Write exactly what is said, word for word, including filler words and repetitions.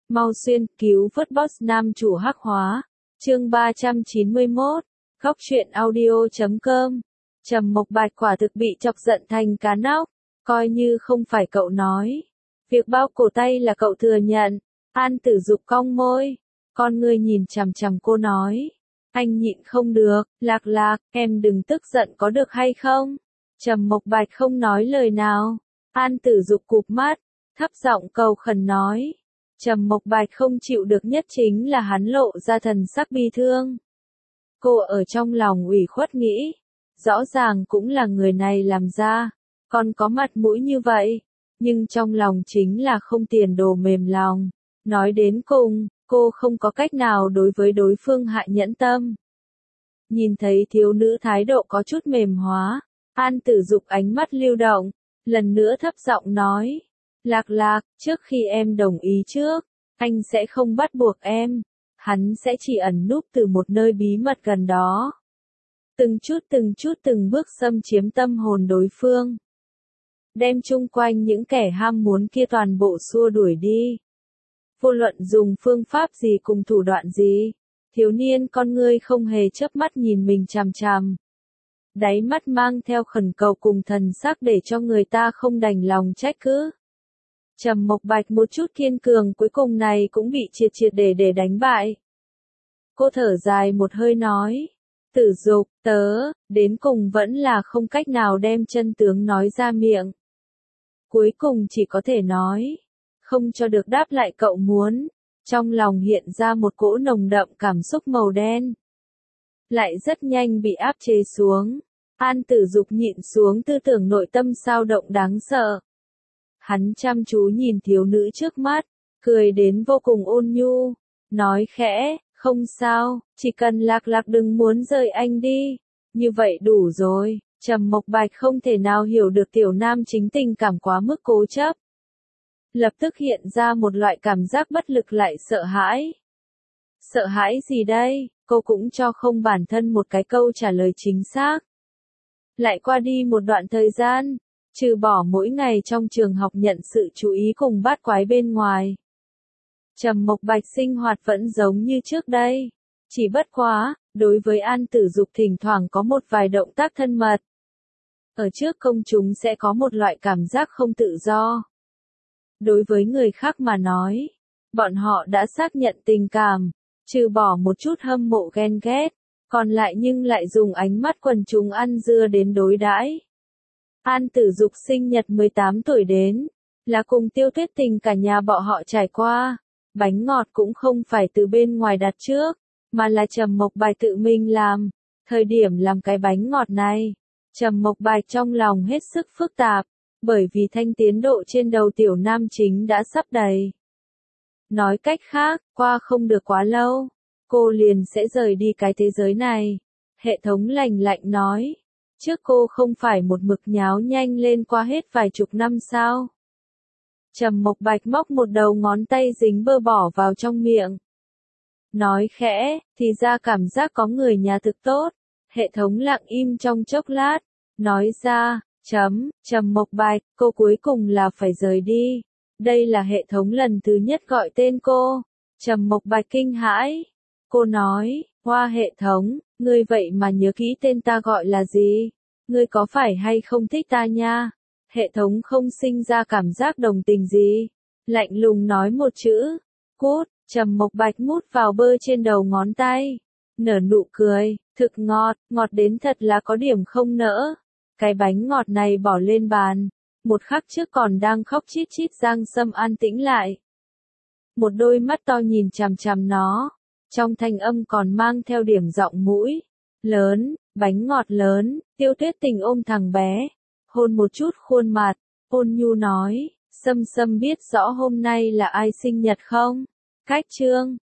Mau xuyên, cứu vớt boss nam chủ hắc hóa. Chương ba trăm chín mươi mốt. Góc truyện audio chấm com. Trầm Mộc Bạch quả thực bị chọc giận thành cá nóc, coi như không phải cậu nói. Việc bao cổ tay là cậu thừa nhận. An Tử Dục cong môi, con ngươi nhìn chằm chằm cô nói. Anh nhịn không được, Lạc Lạc, em đừng tức giận có được hay không? Trầm Mộc Bạch không nói lời nào. An Tử Dục cụp mắt, thấp giọng cầu khẩn nói. Trầm Mộc Bạch không chịu được nhất chính là hắn lộ ra thần sắc bi thương. Cô ở trong lòng ủy khuất nghĩ, rõ ràng cũng là người này làm ra, còn có mặt mũi như vậy, nhưng trong lòng chính là không tiền đồ mềm lòng. Nói đến cùng, cô không có cách nào đối với đối phương hạ nhẫn tâm. Nhìn thấy thiếu nữ thái độ có chút mềm hóa, An Tử Dục ánh mắt lưu động, lần nữa thấp giọng nói. Lạc Lạc, trước khi em đồng ý trước, anh sẽ không bắt buộc em, hắn sẽ chỉ ẩn núp từ một nơi bí mật gần đó. Từng chút từng chút từng bước xâm chiếm tâm hồn đối phương. Đem chung quanh những kẻ ham muốn kia toàn bộ xua đuổi đi. Vô luận dùng phương pháp gì cùng thủ đoạn gì, thiếu niên con ngươi không hề chớp mắt nhìn mình chằm chằm. Đáy mắt mang theo khẩn cầu cùng thần sắc để cho người ta không đành lòng trách cứ. Trầm Mộc Bạch một chút kiên cường cuối cùng này cũng bị triệt triệt để để đánh bại. Cô thở dài một hơi nói. Tử Dục, tớ, đến cùng vẫn là không cách nào đem chân tướng nói ra miệng. Cuối cùng chỉ có thể nói. Không cho được đáp lại cậu muốn. Trong lòng hiện ra một cỗ nồng đậm cảm xúc màu đen. Lại rất nhanh bị áp chế xuống. An Tử Dục nhịn xuống tư tưởng nội tâm sao động đáng sợ. Hắn chăm chú nhìn thiếu nữ trước mắt, cười đến vô cùng ôn nhu, nói khẽ, không sao, chỉ cần Lạc Lạc đừng muốn rời anh đi, như vậy đủ rồi. Trầm Mộc Bạch không thể nào hiểu được tiểu nam chính tình cảm quá mức cố chấp. Lập tức hiện ra một loại cảm giác bất lực lại sợ hãi. Sợ hãi gì đây, cô cũng cho không bản thân một cái câu trả lời chính xác. Lại qua đi một đoạn thời gian. Trừ bỏ mỗi ngày trong trường học nhận sự chú ý cùng bát quái bên ngoài. Trầm Mộc Bạch sinh hoạt vẫn giống như trước đây. Chỉ bất quá, đối với An Tử Dục thỉnh thoảng có một vài động tác thân mật. Ở trước công chúng sẽ có một loại cảm giác không tự do. Đối với người khác mà nói, bọn họ đã xác nhận tình cảm, trừ bỏ một chút hâm mộ ghen ghét, còn lại nhưng lại dùng ánh mắt quần chúng ăn dưa đến đối đãi. An Tử Dục sinh nhật mười tám tuổi đến, là cùng Tiêu Tuyết Tình cả nhà bọn họ trải qua. Bánh ngọt cũng không phải từ bên ngoài đặt trước, mà là Trầm Mộc Bạch tự mình làm. Thời điểm làm cái bánh ngọt này, Trầm Mộc Bạch trong lòng hết sức phức tạp, bởi vì thanh tiến độ trên đầu tiểu nam chính đã sắp đầy. Nói cách khác, qua không được quá lâu, cô liền sẽ rời đi cái thế giới này. Hệ thống lạnh lạnh nói. Trước cô không phải một mực nháo nhanh lên qua hết vài chục năm sao? Trầm Mộc Bạch móc một đầu ngón tay dính bơ bỏ vào trong miệng. Nói khẽ, thì ra cảm giác có người nhà thực tốt. Hệ thống lặng im trong chốc lát. Nói ra, chấm, Trầm Mộc Bạch, cô cuối cùng là phải rời đi. Đây là hệ thống lần thứ nhất gọi tên cô. Trầm Mộc Bạch kinh hãi. Cô nói, hoa hệ thống, ngươi vậy mà nhớ kỹ tên ta gọi là gì? Ngươi có phải hay không thích ta nha? Hệ thống không sinh ra cảm giác đồng tình gì. Lạnh lùng nói một chữ. Cút, Trầm Mộc Bạch mút vào bơ trên đầu ngón tay. Nở nụ cười, thực ngọt, ngọt đến thật là có điểm không nỡ. Cái bánh ngọt này bỏ lên bàn. Một khắc trước còn đang khóc chít chít Giang Sâm an tĩnh lại. Một đôi mắt to nhìn chằm chằm nó. Trong thanh âm còn mang theo điểm giọng mũi. Lớn, bánh ngọt lớn, Tiêu Tuyết Tình ôm thằng bé. Hôn một chút khuôn mặt, ôn nhu nói, Sâm Sâm biết rõ hôm nay là ai sinh nhật không? Cách chương,